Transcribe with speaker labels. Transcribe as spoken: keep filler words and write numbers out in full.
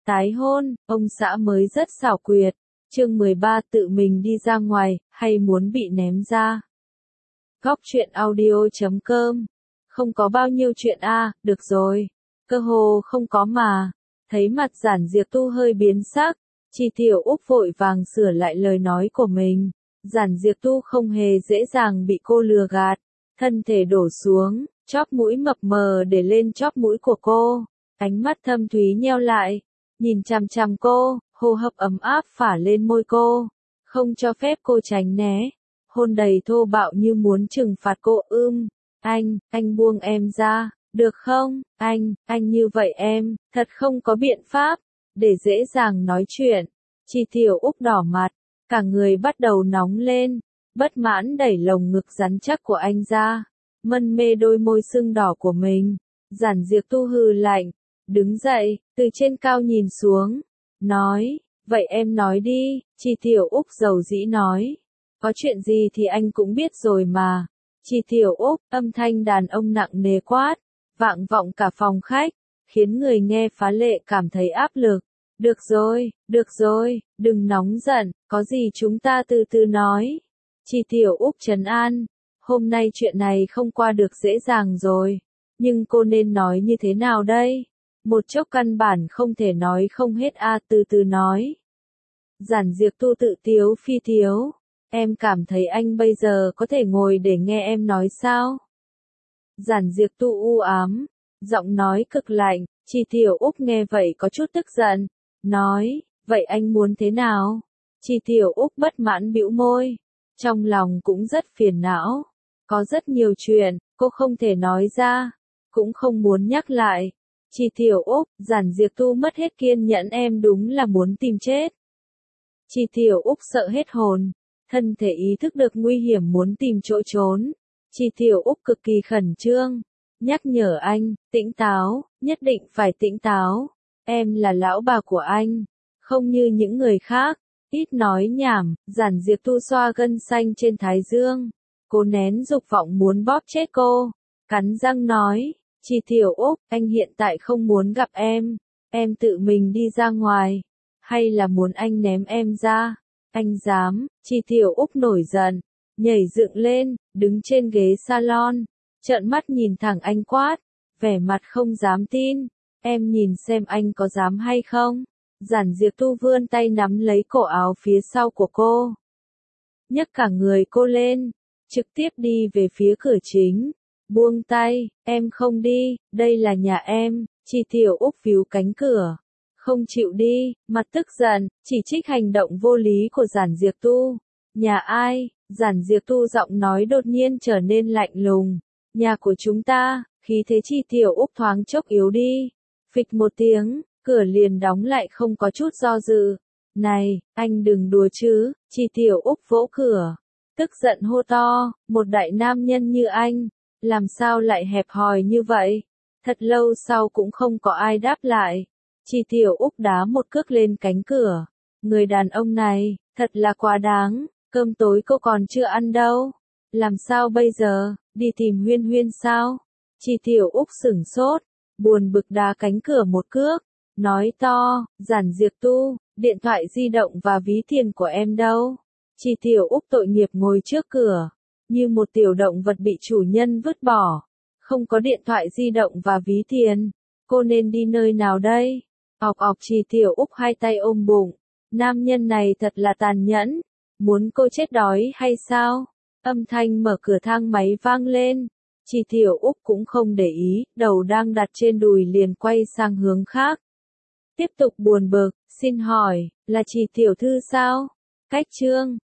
Speaker 1: Tái hôn, ông xã mới rất xảo quyệt. Chương mười ba tự mình đi ra ngoài, hay muốn bị ném ra. Góc truyện audio chấm com. Không có bao nhiêu chuyện a, à, được rồi. Cơ hồ không có mà. Thấy mặt Giản Diệp Tu hơi biến sắc, Chi Tiểu Úc vội vàng sửa lại lời nói của mình. Giản Diệp Tu không hề dễ dàng bị cô lừa gạt. Thân thể đổ xuống, chóp mũi mập mờ để lên chóp mũi của cô. Ánh mắt thâm thúy nheo lại, nhìn chằm chằm cô, hô hấp ấm áp phả lên môi cô, không cho phép cô tránh né. Hôn đầy thô bạo như muốn trừng phạt cô. Ưm, anh, anh buông em ra, được không? Anh, anh như vậy em, thật không có biện pháp, để dễ dàng nói chuyện. Chi Tiểu Úc đỏ mặt, cả người bắt đầu nóng lên, bất mãn đẩy lồng ngực rắn chắc của anh ra, mân mê đôi môi sưng đỏ của mình. Giản Diệp Tu hừ lạnh, đứng dậy, từ trên cao nhìn xuống, nói, vậy em nói đi. Chi Tiểu Úc dầu dĩ nói, có chuyện gì thì anh cũng biết rồi mà. Chi Tiểu Úc, âm thanh đàn ông nặng nề quát, vang vọng cả phòng khách, khiến người nghe phá lệ cảm thấy áp lực. Được rồi, được rồi, đừng nóng giận, có gì chúng ta từ từ nói. Chi Tiểu Úc trấn an, hôm nay chuyện này không qua được dễ dàng rồi, nhưng cô nên nói như thế nào đây? Một chốc căn bản không thể nói không hết a, à, từ từ nói. Giản Diệp Tu tự tiếu phi tiếu, em cảm thấy anh bây giờ có thể ngồi để nghe em nói sao? Giản Diệp Tu u ám, giọng nói cực lạnh. Chi Tiểu Úc nghe vậy có chút tức giận, nói, vậy anh muốn thế nào? Chi Tiểu Úc bất mãn bĩu môi, trong lòng cũng rất phiền não, có rất nhiều chuyện cô không thể nói ra, cũng không muốn nhắc lại. Chi Tiểu Úc, Giản Diệp Tu mất hết kiên nhẫn, em đúng là muốn tìm chết. Chi Tiểu Úc sợ hết hồn, thân thể ý thức được nguy hiểm muốn tìm chỗ trốn. Chi Tiểu Úc cực kỳ khẩn trương, nhắc nhở anh, tỉnh táo, nhất định phải tỉnh táo. Em là lão bà của anh, không như những người khác. Ít nói nhảm. Giản Diệp Tu xoa gân xanh trên thái dương, cô nén dục vọng muốn bóp chết cô, cắn răng nói, Chi Tiểu Úc, anh hiện tại không muốn gặp em, em tự mình đi ra ngoài, hay là muốn anh ném em ra? Anh dám? Chi Tiểu Úc nổi giận, nhảy dựng lên, đứng trên ghế salon, trợn mắt nhìn thẳng anh quát, vẻ mặt không dám tin, em nhìn xem anh có dám hay không? Giản Diệp Tu vươn tay nắm lấy cổ áo phía sau của cô, nhấc cả người cô lên, trực tiếp đi về phía cửa chính. Buông tay, em không đi, đây là nhà em. Chi Tiểu Úc víu cánh cửa, không chịu đi, mặt tức giận, chỉ trích hành động vô lý của Giản Diệp Tu. Nhà ai? Giản Diệp Tu giọng nói đột nhiên trở nên lạnh lùng. Nhà của chúng ta. Khí thế Chi Tiểu Úc thoáng chốc yếu đi. Phịch một tiếng, cửa liền đóng lại không có chút do dự. Này, anh đừng đùa chứ. Chi Tiểu Úc vỗ cửa, tức giận hô to, một đại nam nhân như anh, làm sao lại hẹp hòi như vậy? Thật lâu sau cũng không có ai đáp lại. Chi Tiểu Úc đá một cước lên cánh cửa. Người đàn ông này, thật là quá đáng, cơm tối cô còn chưa ăn đâu. Làm sao bây giờ, đi tìm Huyên Huyên sao? Chi Tiểu Úc sửng sốt, buồn bực đá cánh cửa một cước, nói to, Giản Diệp Tu, điện thoại di động và ví tiền của em đâu? Chi Tiểu Úc tội nghiệp ngồi trước cửa, như một tiểu động vật bị chủ nhân vứt bỏ. Không có điện thoại di động và ví tiền, cô nên đi nơi nào đây? Ọc ọc. Chi Tiểu Úc hai tay ôm bụng, nam nhân này thật là tàn nhẫn, muốn cô chết đói hay sao? Âm thanh mở cửa thang máy vang lên, Chi Tiểu Úc cũng không để ý, đầu đang đặt trên đùi liền quay sang hướng khác. Tiếp tục buồn bực, xin hỏi, là Chi Tiểu Thư sao? Cách chương